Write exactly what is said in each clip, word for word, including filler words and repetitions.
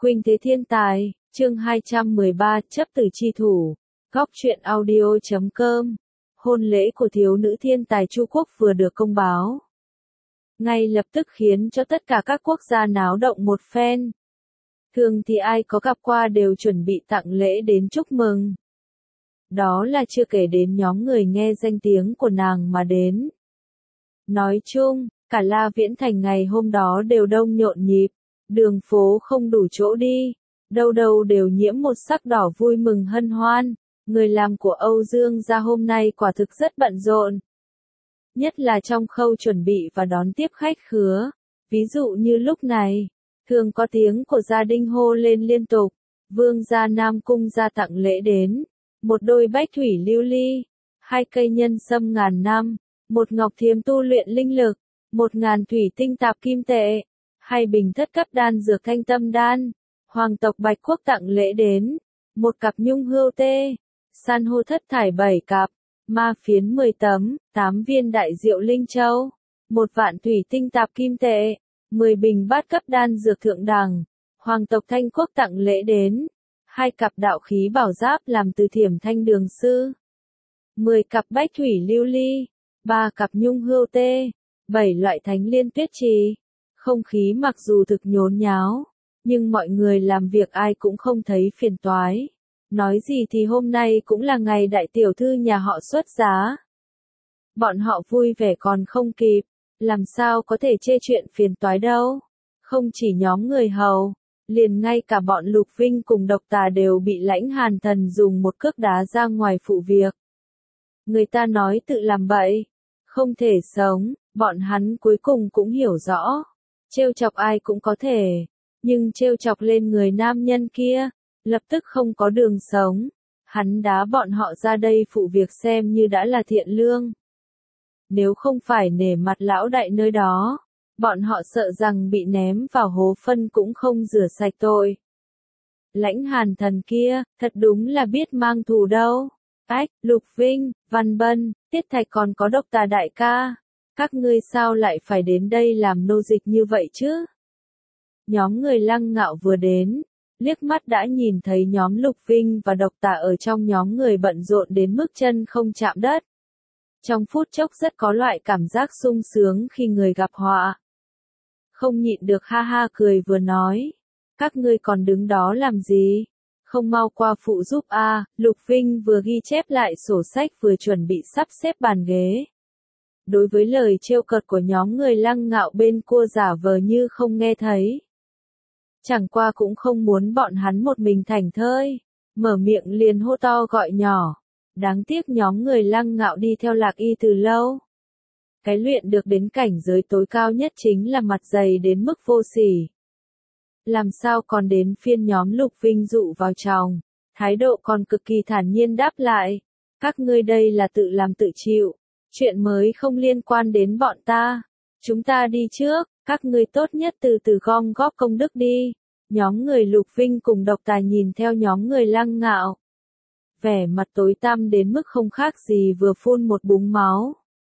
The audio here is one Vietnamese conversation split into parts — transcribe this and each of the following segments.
Khuynh thế thiên tài, chương hai trăm mười ba, chấp tử chi thủ. Góc truyện audio chấm com. Hôn lễ của thiếu nữ thiên tài Chu Quốc vừa được công báo. Ngay lập tức khiến cho tất cả các quốc gia náo động một phen. Thường thì ai có gặp qua đều chuẩn bị tặng lễ đến chúc mừng. Đó là chưa kể đến nhóm người nghe danh tiếng của nàng mà đến. Nói chung, cả La Viễn Thành ngày hôm đó đều đông nhộn nhịp, đường phố không đủ chỗ đi, đâu đâu đều nhiễm một sắc đỏ vui mừng hân hoan. Người làm của Âu Dương gia hôm nay quả thực rất bận rộn. Nhất là trong khâu chuẩn bị và đón tiếp khách khứa. Ví dụ như lúc này, thường có tiếng của gia đình hô lên liên tục. Vương gia Nam Cung gia tặng lễ đến. Một đôi bách thủy lưu ly, hai cây nhân sâm ngàn năm, một ngọc thiềm tu luyện linh lực, một ngàn thủy tinh tạp kim tệ, hai bình thất cấp đan dược thanh tâm đan. Hoàng tộc Bạch Quốc tặng lễ đến. Một cặp nhung hươu tê, san hô thất thải bảy cặp, ma phiến mười tấm, tám viên đại diệu linh châu, một vạn thủy tinh tạp kim tệ, mười bình bát cấp đan dược thượng đẳng. Hoàng tộc Thanh Quốc tặng lễ đến. Hai cặp đạo khí bảo giáp làm từ thiểm thanh đường sư, mười cặp bách thủy lưu ly, ba cặp nhung hươu tê, bảy loại thánh liên tuyết trì. Không khí mặc dù thực nhốn nháo, nhưng mọi người làm việc ai cũng không thấy phiền toái. Nói gì thì hôm nay cũng là ngày đại tiểu thư nhà họ xuất giá. Bọn họ vui vẻ còn không kịp, làm sao có thể chê chuyện phiền toái đâu. Không chỉ nhóm người hầu, liền ngay cả bọn Lục Vinh cùng Độc Tà đều bị Lãnh Hàn Thần dùng một cước đá ra ngoài phụ việc. Người ta nói tự làm bậy, không thể sống, bọn hắn cuối cùng cũng hiểu rõ. Trêu chọc ai cũng có thể, nhưng trêu chọc lên người nam nhân kia, lập tức không có đường sống. Hắn đá bọn họ ra đây phụ việc xem như đã là thiện lương. Nếu không phải nể mặt lão đại nơi đó, bọn họ sợ rằng bị ném vào hố phân cũng không rửa sạch tội. Lãnh Hàn Thần kia, thật đúng là biết mang thù đâu. Ách, Lục Vinh, Văn Bân, Tiết Thạch còn có Độc Tà đại ca. Các ngươi sao lại phải đến đây làm nô dịch như vậy chứ? Nhóm người Lăng Ngạo vừa đến, liếc mắt đã nhìn thấy nhóm Lục Vinh và Độc Tà ở trong nhóm người bận rộn đến mức chân không chạm đất. Trong phút chốc rất có loại cảm giác sung sướng khi người gặp họa. Không nhịn được ha ha cười vừa nói. Các ngươi còn đứng đó làm gì? Không mau qua phụ giúp a. À, Lục Vinh vừa ghi chép lại sổ sách vừa chuẩn bị sắp xếp bàn ghế. Đối với lời trêu cợt của nhóm người Lăng Ngạo bên cua giả vờ như không nghe thấy. Chẳng qua cũng không muốn bọn hắn một mình thảnh thơi, mở miệng liền hô to gọi nhỏ. Đáng tiếc nhóm người Lăng Ngạo đi theo Lạc Y từ lâu. Cái luyện được đến cảnh giới tối cao nhất chính là mặt dày đến mức vô sỉ. Làm sao còn đến phiên nhóm Lục Vinh dụ vào chồng, thái độ còn cực kỳ thản nhiên đáp lại. Các ngươi đây là tự làm tự chịu, chuyện mới không liên quan đến bọn ta. Chúng ta đi trước, các ngươi tốt nhất từ từ gom góp công đức đi. Nhóm người Lục Vinh cùng Độc Tà nhìn theo nhóm người Lăng Ngạo. Vẻ mặt tối tăm đến mức không khác gì vừa phun một búng máu.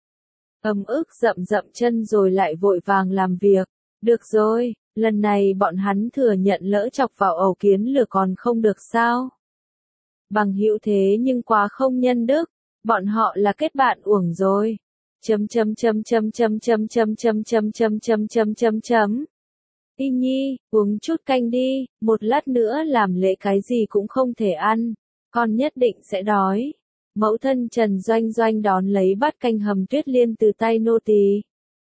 Ấm ức dậm dậm chân rồi lại vội vàng làm việc. Được rồi, lần này bọn hắn thừa nhận lỡ chọc vào ẩu kiến lửa còn không được sao. Bằng hữu thế nhưng quá không nhân đức, bọn họ là kết bạn uổng rồi. Chấm chấm chấm chấm chấm chấm chấm chấm chấm chấm chấm chấm chấm chấm. Y Nhi, uống chút canh đi, một lát nữa làm lễ cái gì cũng không thể ăn, con nhất định sẽ đói. Mẫu thân Trần Doanh Doanh đón lấy bát canh hầm tuyết liên từ tay nô tỳ.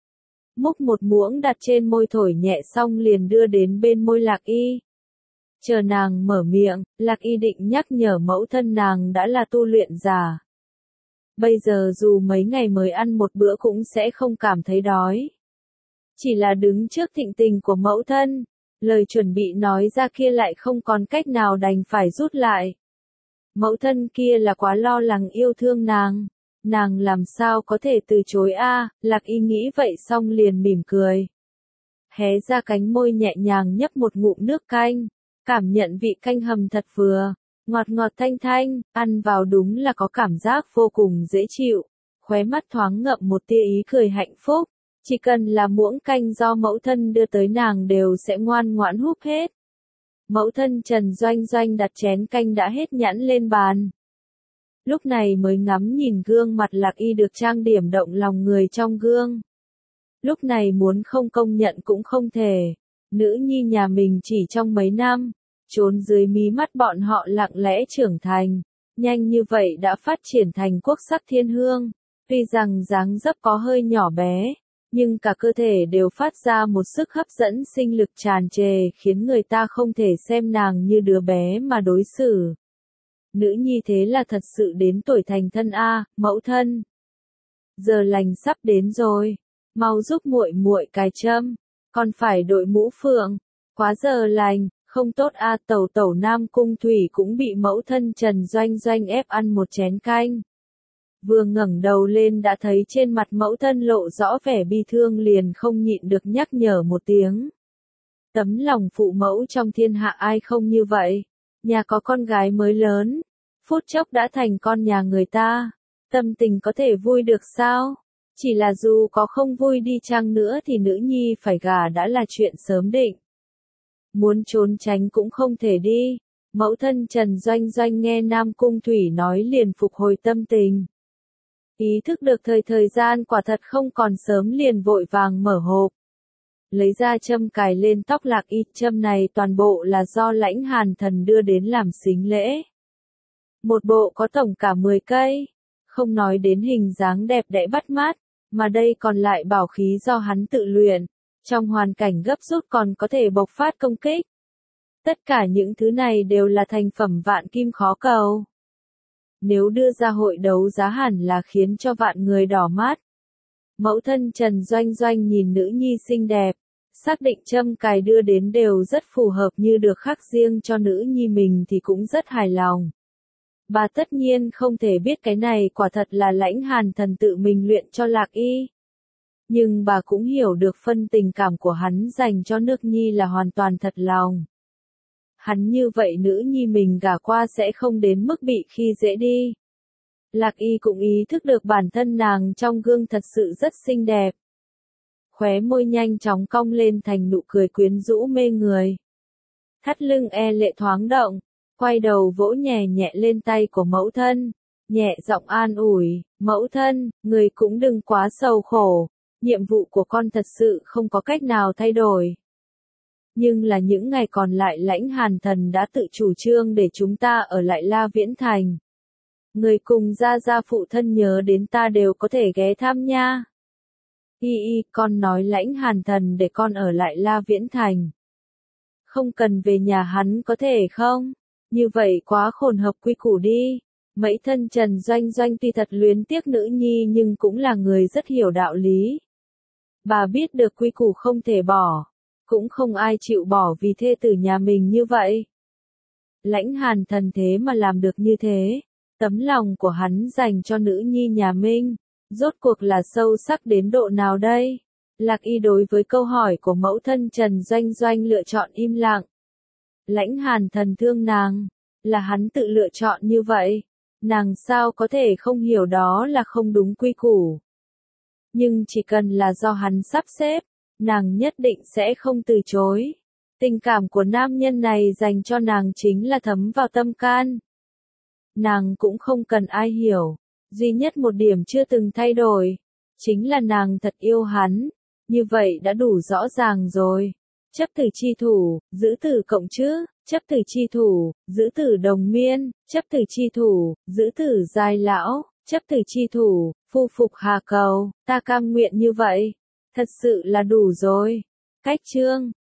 Múc một muỗng đặt trên môi thổi nhẹ xong liền đưa đến bên môi Lạc Y. Chờ nàng mở miệng, Lạc Y định nhắc nhở mẫu thân nàng đã là tu luyện giả. Bây giờ dù mấy ngày mới ăn một bữa cũng sẽ không cảm thấy đói. Chỉ là đứng trước thịnh tình của mẫu thân, lời chuẩn bị nói ra kia lại không còn cách nào đành phải rút lại. Mẫu thân kia là quá lo lắng yêu thương nàng, nàng làm sao có thể từ chối a? À, Lạc Y nghĩ vậy xong liền mỉm cười. Hé ra cánh môi nhẹ nhàng nhấp một ngụm nước canh, cảm nhận vị canh hầm thật vừa, ngọt ngọt thanh thanh, ăn vào đúng là có cảm giác vô cùng dễ chịu, khóe mắt thoáng ngậm một tia ý cười hạnh phúc. Chỉ cần là muỗng canh do mẫu thân đưa tới nàng đều sẽ ngoan ngoãn húp hết. Mẫu thân Trần Doanh Doanh đặt chén canh đã hết nhãn lên bàn. Lúc này mới ngắm nhìn gương mặt Lạc Y được trang điểm động lòng người trong gương. Lúc này muốn không công nhận cũng không thể. Nữ nhi nhà mình chỉ trong mấy năm, trốn dưới mí mắt bọn họ lặng lẽ trưởng thành, nhanh như vậy đã phát triển thành quốc sắc thiên hương. Tuy rằng dáng dấp có hơi nhỏ bé, nhưng cả cơ thể đều phát ra một sức hấp dẫn sinh lực tràn trề khiến người ta không thể xem nàng như đứa bé mà đối xử. Nữ nhi thế là thật sự đến tuổi thành thân a, mẫu thân. Giờ lành sắp đến rồi, mau giúp muội muội cài trâm, còn phải đội mũ phượng, quá giờ lành, không tốt a. Tẩu tẩu Nam Cung Thủy cũng bị mẫu thân Trần Doanh Doanh ép ăn một chén canh. Vừa ngẩng đầu lên đã thấy trên mặt mẫu thân lộ rõ vẻ bi thương liền không nhịn được nhắc nhở một tiếng. Tấm lòng phụ mẫu trong thiên hạ ai không như vậy, nhà có con gái mới lớn, phút chốc đã thành con nhà người ta, tâm tình có thể vui được sao? Chỉ là dù có không vui đi chăng nữa thì nữ nhi phải gả đã là chuyện sớm định. Muốn trốn tránh cũng không thể đi. Mẫu thân Trần Doanh Doanh nghe Nam Cung Thủy nói liền phục hồi tâm tình. Ý thức được thời thời gian quả thật không còn sớm liền vội vàng mở hộp. Lấy ra châm cài lên tóc Lạc Y, châm này toàn bộ là do Lãnh Hàn Thần đưa đến làm sính lễ. Một bộ có tổng cả mười cây, không nói đến hình dáng đẹp đẽ bắt mắt, mà đây còn lại bảo khí do hắn tự luyện, trong hoàn cảnh gấp rút còn có thể bộc phát công kích. Tất cả những thứ này đều là thành phẩm vạn kim khó cầu. Nếu đưa ra hội đấu giá hẳn là khiến cho vạn người đỏ mắt. Mẫu thân Trần Doanh Doanh nhìn nữ nhi xinh đẹp, xác định châm cài đưa đến đều rất phù hợp như được khắc riêng cho nữ nhi mình thì cũng rất hài lòng. Bà tất nhiên không thể biết cái này quả thật là Lãnh Hàn Thần tự mình luyện cho Lạc Y. Nhưng bà cũng hiểu được phân tình cảm của hắn dành cho nước nhi là hoàn toàn thật lòng. Hắn như vậy nữ nhi mình gả qua sẽ không đến mức bị khi dễ đi. Lạc Y cũng ý thức được bản thân nàng trong gương thật sự rất xinh đẹp. Khóe môi nhanh chóng cong lên thành nụ cười quyến rũ mê người. Thắt lưng e lệ thoáng động, quay đầu vỗ nhẹ nhẹ lên tay của mẫu thân, nhẹ giọng an ủi, mẫu thân, người cũng đừng quá sầu khổ, nhiệm vụ của con thật sự không có cách nào thay đổi. Nhưng là những ngày còn lại Lãnh Hàn Thần đã tự chủ trương để chúng ta ở lại La Viễn Thành. Người cùng gia gia phụ thân nhớ đến ta đều có thể ghé thăm nha. Y y, con nói Lãnh Hàn Thần để con ở lại La Viễn Thành. Không cần về nhà hắn có thể không? Như vậy quá khôn hợp quy củ đi. Mẫu thân Trần Doanh Doanh tuy thật luyến tiếc nữ nhi nhưng cũng là người rất hiểu đạo lý. Bà biết được quy củ không thể bỏ. Cũng không ai chịu bỏ vì thê tử nhà mình như vậy. Lãnh Hàn Thần thế mà làm được như thế. Tấm lòng của hắn dành cho nữ nhi nhà Minh, rốt cuộc là sâu sắc đến độ nào đây? Lạc Y đối với câu hỏi của mẫu thân Trần Doanh Doanh lựa chọn im lặng. Lãnh Hàn Thần thương nàng, là hắn tự lựa chọn như vậy. Nàng sao có thể không hiểu đó là không đúng quy củ. Nhưng chỉ cần là do hắn sắp xếp, nàng nhất định sẽ không từ chối. Tình cảm của nam nhân này dành cho nàng chính là thấm vào tâm can. Nàng cũng không cần ai hiểu, duy nhất một điểm chưa từng thay đổi, chính là nàng thật yêu hắn, như vậy đã đủ rõ ràng rồi. Chấp tử chi thủ, giữ tử cộng chữ, chấp tử chi thủ, giữ tử đồng miên, chấp tử chi thủ, giữ tử giai lão, chấp tử chi thủ, phu phục hà cầu, ta cam nguyện như vậy, thật sự là đủ rồi. Cách chương